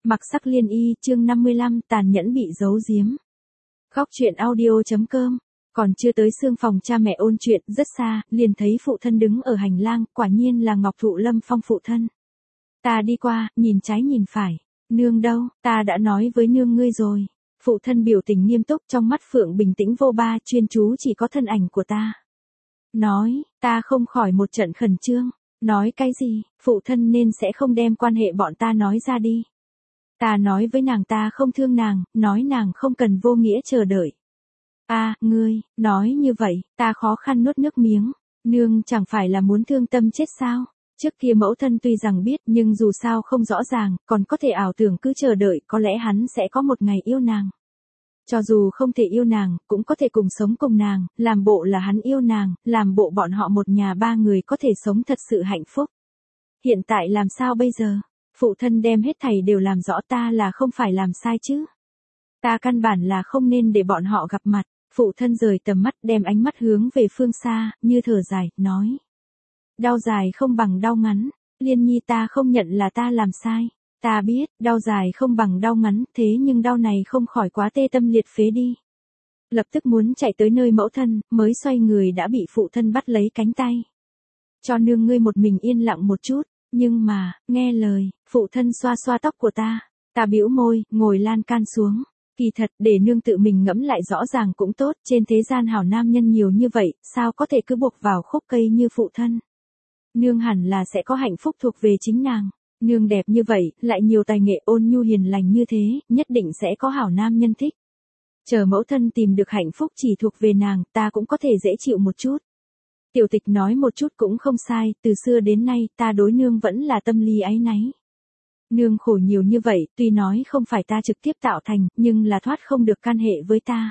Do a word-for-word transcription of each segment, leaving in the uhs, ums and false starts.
Mặc sắc liên y, chương năm mươi lăm, tàn nhẫn bị giấu giếm. Góc truyện audio.com. Còn chưa tới xương phòng cha mẹ ôn chuyện, rất xa, liền thấy phụ thân đứng ở hành lang, quả nhiên là Ngọc Thụ Lâm Phong phụ thân. Ta đi qua, nhìn trái nhìn phải. Nương đâu, ta đã nói với nương ngươi rồi. Phụ thân biểu tình nghiêm túc, trong mắt phượng bình tĩnh vô ba, chuyên chú chỉ có thân ảnh của ta. Nói, ta không khỏi một trận khẩn trương. Nói cái gì, phụ thân nên sẽ không đem quan hệ bọn ta nói ra đi. Ta nói với nàng ta không thương nàng, nói nàng không cần vô nghĩa chờ đợi. A, à, ngươi, nói như vậy, ta khó khăn nuốt nước miếng. Nương chẳng phải là muốn thương tâm chết sao? Trước kia mẫu thân tuy rằng biết nhưng dù sao không rõ ràng, còn có thể ảo tưởng cứ chờ đợi có lẽ hắn sẽ có một ngày yêu nàng. Cho dù không thể yêu nàng, cũng có thể cùng sống cùng nàng, làm bộ là hắn yêu nàng, làm bộ bọn họ một nhà ba người có thể sống thật sự hạnh phúc. Hiện tại làm sao bây giờ? Phụ thân đem hết thảy đều làm rõ ta là không phải làm sai chứ. Ta căn bản là không nên để bọn họ gặp mặt. Phụ thân rời tầm mắt đem ánh mắt hướng về phương xa, như thở dài, nói. Đau dài không bằng đau ngắn, Liên Nhi ta không nhận là ta làm sai. Ta biết, đau dài không bằng đau ngắn, thế nhưng đau này không khỏi quá tê tâm liệt phế đi. Lập tức muốn chạy tới nơi mẫu thân, mới xoay người đã bị phụ thân bắt lấy cánh tay. Cho nương ngươi một mình yên lặng một chút, nhưng mà, nghe lời, phụ thân xoa xoa tóc của ta. Ta bĩu môi, ngồi lan can xuống. Kỳ thật, để nương tự mình ngẫm lại rõ ràng cũng tốt, trên thế gian hảo nam nhân nhiều như vậy, sao có thể cứ buộc vào khúc cây như phụ thân. Nương hẳn là sẽ có hạnh phúc thuộc về chính nàng. Nương đẹp như vậy, lại nhiều tài nghệ ôn nhu hiền lành như thế, nhất định sẽ có hảo nam nhân thích. Chờ mẫu thân tìm được hạnh phúc chỉ thuộc về nàng, ta cũng có thể dễ chịu một chút. Tiểu Tịch nói một chút cũng không sai, từ xưa đến nay, ta đối nương vẫn là tâm lý áy náy. Nương khổ nhiều như vậy, tuy nói không phải ta trực tiếp tạo thành, nhưng là thoát không được can hệ với ta.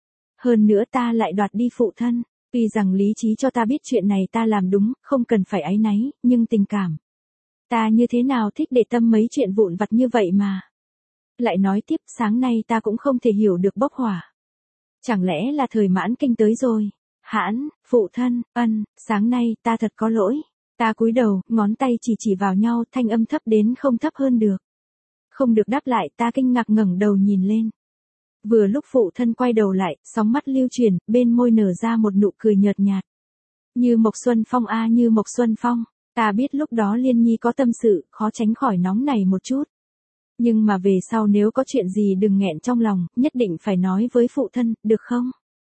Hơn nữa ta lại đoạt đi phụ thân, tuy rằng lý trí cho ta biết chuyện này ta làm đúng, không cần phải áy náy, nhưng tình cảm. Ta như thế nào thích để tâm mấy chuyện vụn vặt như vậy mà. Lại nói tiếp, sáng nay ta cũng không thể hiểu được bốc hỏa. Chẳng lẽ là thời mãn kinh tới rồi? Hãn, phụ thân, ân, sáng nay ta thật có lỗi. Ta cúi đầu, ngón tay chỉ chỉ vào nhau, thanh âm thấp đến không thấp hơn được. Không được đáp lại, ta kinh ngạc ngẩng đầu nhìn lên. Vừa lúc phụ thân quay đầu lại, sóng mắt lưu chuyển, bên môi nở ra một nụ cười nhợt nhạt. Như Mộc Xuân Phong a à, như Mộc Xuân Phong. Ta biết lúc đó Liên Nhi có tâm sự, khó tránh khỏi nóng này một chút. Nhưng mà về sau nếu có chuyện gì đừng nghẹn trong lòng, nhất định phải nói với phụ thân, được không?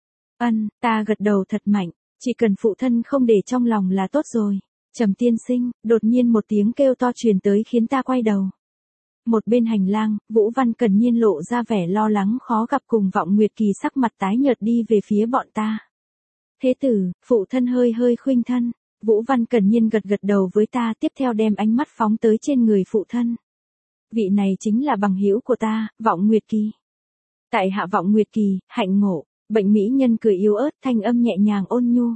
Ân, ta gật đầu thật mạnh, chỉ cần phụ thân không để trong lòng là tốt rồi. Trầm tiên sinh, đột nhiên một tiếng kêu to truyền tới khiến ta quay đầu. Một bên hành lang, Vũ Văn Cần Nhiên lộ ra vẻ lo lắng khó gặp cùng Vọng Nguyệt Kỳ sắc mặt tái nhợt đi về phía bọn ta. Thế tử, phụ thân hơi hơi khuynh thân, Vũ Văn Cần Nhiên gật gật đầu với ta tiếp theo đem ánh mắt phóng tới trên người phụ thân. Vị này chính là bằng hữu của ta, Vọng Nguyệt Kỳ. Tại hạ Vọng Nguyệt Kỳ, hạnh ngộ, bệnh mỹ nhân cười yếu ớt thanh âm nhẹ nhàng ôn nhu.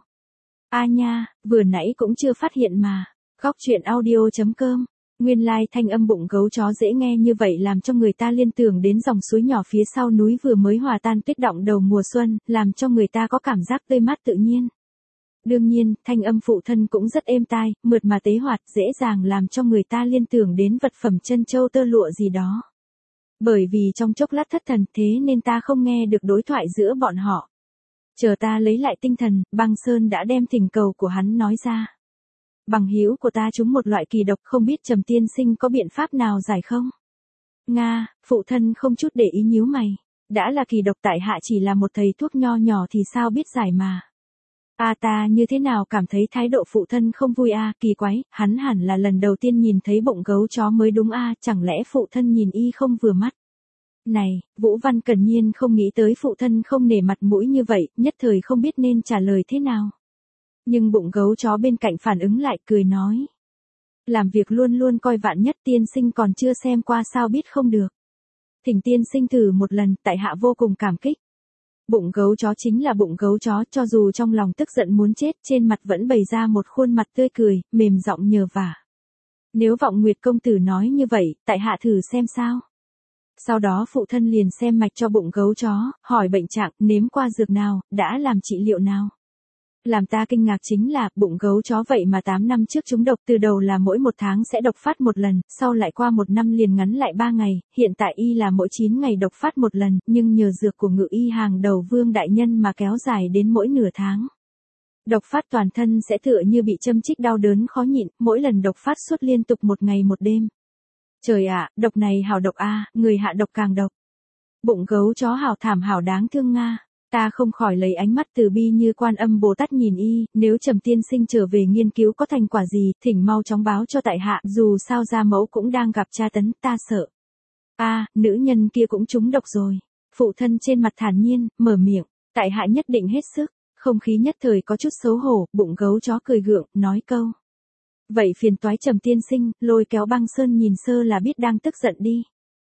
A nha, vừa nãy cũng chưa phát hiện mà. Góc truyện audio.com. Nguyên lai like thanh âm bụng gấu chó dễ nghe như vậy làm cho người ta liên tưởng đến dòng suối nhỏ phía sau núi vừa mới hòa tan tuyết động đầu mùa xuân, làm cho người ta có cảm giác tươi mát tự nhiên. Đương nhiên, thanh âm phụ thân cũng rất êm tai, mượt mà tế hoạt, dễ dàng làm cho người ta liên tưởng đến vật phẩm chân châu tơ lụa gì đó. Bởi vì trong chốc lát thất thần thế nên ta không nghe được đối thoại giữa bọn họ. Chờ ta lấy lại tinh thần, Băng Sơn đã đem thỉnh cầu của hắn nói ra. Bằng hữu của ta trúng một loại kỳ độc không biết Trầm tiên sinh có biện pháp nào giải không? Nga, phụ thân không chút để ý nhíu mày. Đã là kỳ độc tại hạ chỉ là một thầy thuốc nho nhỏ thì sao biết giải mà. A à, ta như thế nào cảm thấy thái độ phụ thân không vui a à, kỳ quái, hắn hẳn là lần đầu tiên nhìn thấy bụng gấu chó mới đúng a à, chẳng lẽ phụ thân nhìn y không vừa mắt. Này, Vũ Văn Cần Nhiên không nghĩ tới phụ thân không nể mặt mũi như vậy, nhất thời không biết nên trả lời thế nào. Nhưng bụng gấu chó bên cạnh phản ứng lại cười nói. Làm việc luôn luôn coi vạn nhất tiên sinh còn chưa xem qua sao biết không được. Thỉnh tiên sinh thử một lần, tại hạ vô cùng cảm kích. Bụng gấu chó chính là bụng gấu chó, cho dù trong lòng tức giận muốn chết, trên mặt vẫn bày ra một khuôn mặt tươi cười, mềm giọng nhờ vả. Nếu Vọng Nguyệt công tử nói như vậy, tại hạ thử xem sao. Sau đó phụ thân liền xem mạch cho bụng gấu chó, hỏi bệnh trạng, nếm qua dược nào, đã làm trị liệu nào. Làm ta kinh ngạc chính là, bụng gấu chó vậy mà tám năm trước trúng độc, từ đầu là mỗi một tháng sẽ độc phát một lần, sau lại qua một năm liền ngắn lại ba ngày, hiện tại y là mỗi chín ngày độc phát một lần, nhưng nhờ dược của ngự y hàng đầu Vương đại nhân mà kéo dài đến mỗi nửa tháng. Độc phát toàn thân sẽ tựa như bị châm chích đau đớn khó nhịn, mỗi lần độc phát suốt liên tục một ngày một đêm. Trời ạ, độc này hào độc a, người hạ độc càng độc. Bụng gấu chó hào thảm hào đáng thương nga. Ta không khỏi lấy ánh mắt từ bi như Quan Âm Bồ Tát nhìn y, nếu Trầm tiên sinh trở về nghiên cứu có thành quả gì, thỉnh mau chóng báo cho tại hạ, dù sao gia mẫu cũng đang gặp tra tấn, ta sợ. A, à, nữ nhân kia cũng trúng độc rồi. Phụ thân trên mặt thản nhiên, mở miệng, tại hạ nhất định hết sức. Không khí nhất thời có chút xấu hổ, bụng gấu chó cười gượng, nói câu. Vậy phiền toái Trầm tiên sinh, lôi kéo Băng Sơn nhìn sơ là biết đang tức giận đi.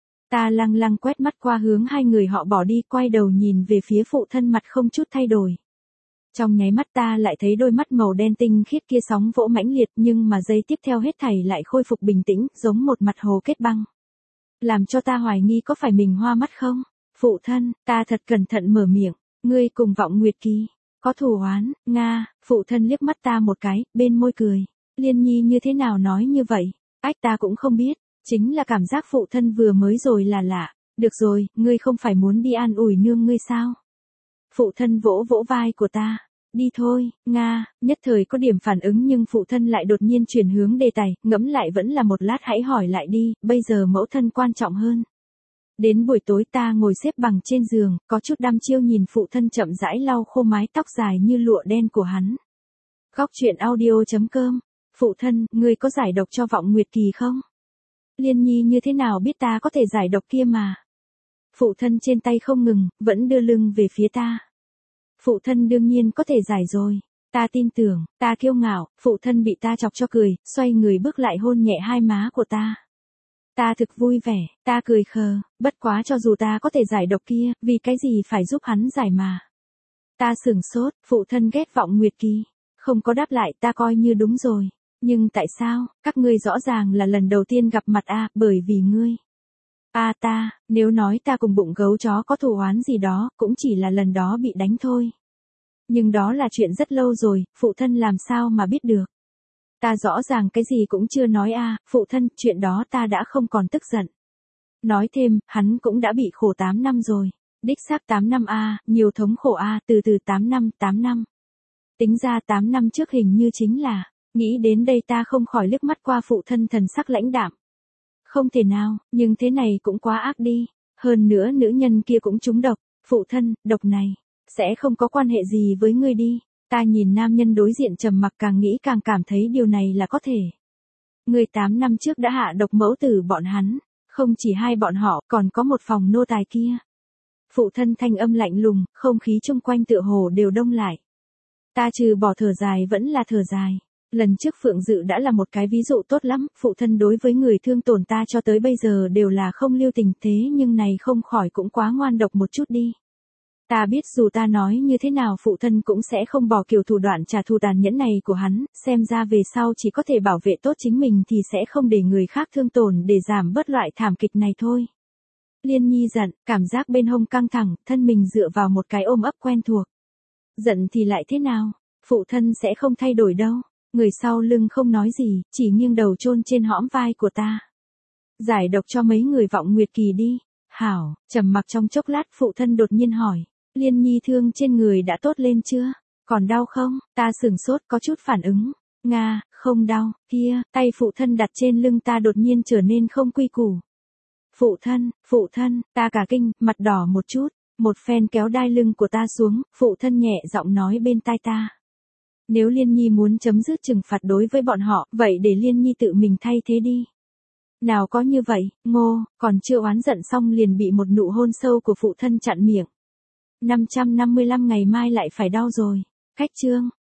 Ta lăng lăng quét mắt qua hướng hai người họ bỏ đi, quay đầu nhìn về phía phụ thân mặt không chút thay đổi. Trong nháy mắt ta lại thấy đôi mắt màu đen tinh khiết kia sóng vỗ mãnh liệt, nhưng mà giây tiếp theo hết thảy lại khôi phục bình tĩnh, giống một mặt hồ kết băng. Làm cho ta hoài nghi có phải mình hoa mắt không? Phụ thân, ta thật cẩn thận mở miệng, ngươi cùng Vọng Nguyệt Kỳ, có thù oán, nga, phụ thân liếc mắt ta một cái, bên môi cười. Liên Nhi như thế nào nói như vậy? Ách ta cũng không biết. Chính là cảm giác phụ thân vừa mới rồi là lạ. Được rồi, ngươi không phải muốn đi an ủi nương ngươi sao? Phụ thân vỗ vỗ vai của ta. Đi thôi, nga, nhất thời có điểm phản ứng nhưng phụ thân lại đột nhiên chuyển hướng đề tài, ngẫm lại vẫn là một lát hãy hỏi lại đi, bây giờ mẫu thân quan trọng hơn. Đến buổi tối ta ngồi xếp bằng trên giường, có chút đăm chiêu nhìn phụ thân chậm rãi lau khô mái tóc dài như lụa đen của hắn. Góc truyện audio chấm com. Phụ thân, ngươi có giải độc cho Vọng Nguyệt Kỳ không? Liên Nhi như thế nào biết ta có thể giải độc kia mà? Phụ thân trên tay không ngừng, vẫn đưa lưng về phía ta. Phụ thân đương nhiên có thể giải rồi. Ta tin tưởng, ta kiêu ngạo, phụ thân bị ta chọc cho cười, xoay người bước lại hôn nhẹ hai má của ta. Ta thực vui vẻ, ta cười khờ, bất quá cho dù ta có thể giải độc kia, vì cái gì phải giúp hắn giải mà. Ta sửng sốt, phụ thân ghét Vọng Nguyệt Kỳ. Không có đáp lại, ta coi như đúng rồi. Nhưng tại sao, các ngươi rõ ràng là lần đầu tiên gặp mặt a, à, bởi vì ngươi. A à, ta, nếu nói ta cùng bụng gấu chó có thù oán gì đó, cũng chỉ là lần đó bị đánh thôi. Nhưng đó là chuyện rất lâu rồi, phụ thân làm sao mà biết được. Ta rõ ràng cái gì cũng chưa nói a, à, phụ thân, chuyện đó ta đã không còn tức giận. Nói thêm, hắn cũng đã bị khổ tám năm rồi. Đích xác tám năm a, à, nhiều thống khổ a, à, từ từ tám năm, tám năm. Tính ra tám năm trước hình như chính là. Nghĩ đến đây ta không khỏi liếc mắt qua phụ thân thần sắc lãnh đạm. Không thể nào, nhưng thế này cũng quá ác đi. Hơn nữa nữ nhân kia cũng trúng độc. Phụ thân, độc này, sẽ không có quan hệ gì với ngươi đi. Ta nhìn nam nhân đối diện trầm mặc càng nghĩ càng cảm thấy điều này là có thể. Ngươi tám năm trước đã hạ độc mẫu tử bọn hắn. Không chỉ hai bọn họ, còn có một phòng nô tài kia. Phụ thân thanh âm lạnh lùng, không khí chung quanh tựa hồ đều đông lại. Ta trừ bỏ thở dài vẫn là thở dài. Lần trước Phượng Dự đã là một cái ví dụ tốt lắm, phụ thân đối với người thương tổn ta cho tới bây giờ đều là không lưu tình, thế nhưng này không khỏi cũng quá ngoan độc một chút đi. Ta biết dù ta nói như thế nào phụ thân cũng sẽ không bỏ kiểu thủ đoạn trả thù tàn nhẫn này của hắn, xem ra về sau chỉ có thể bảo vệ tốt chính mình thì sẽ không để người khác thương tổn để giảm bớt loại thảm kịch này thôi. Liên Nhi giận, cảm giác bên hông căng thẳng, thân mình dựa vào một cái ôm ấp quen thuộc. Giận thì lại thế nào, phụ thân sẽ không thay đổi đâu. Người sau lưng không nói gì, chỉ nghiêng đầu chôn trên hõm vai của ta. Giải độc cho mấy người Vọng Nguyệt Kỳ đi. Hảo, trầm mặc trong chốc lát phụ thân đột nhiên hỏi. Liên Nhi thương trên người đã tốt lên chưa? Còn đau không? Ta sửng sốt có chút phản ứng. Nga, không đau, kia, tay phụ thân đặt trên lưng ta đột nhiên trở nên không quy củ. Phụ thân, phụ thân, ta cả kinh, mặt đỏ một chút. Một phen kéo đai lưng của ta xuống, phụ thân nhẹ giọng nói bên tai ta. Nếu Liên Nhi muốn chấm dứt trừng phạt đối với bọn họ, vậy để Liên Nhi tự mình thay thế đi. Nào có như vậy, Ngô, còn chưa oán giận xong liền bị một nụ hôn sâu của phụ thân chặn miệng. năm trăm năm mươi lăm ngày mai lại phải đau rồi. Cách chương.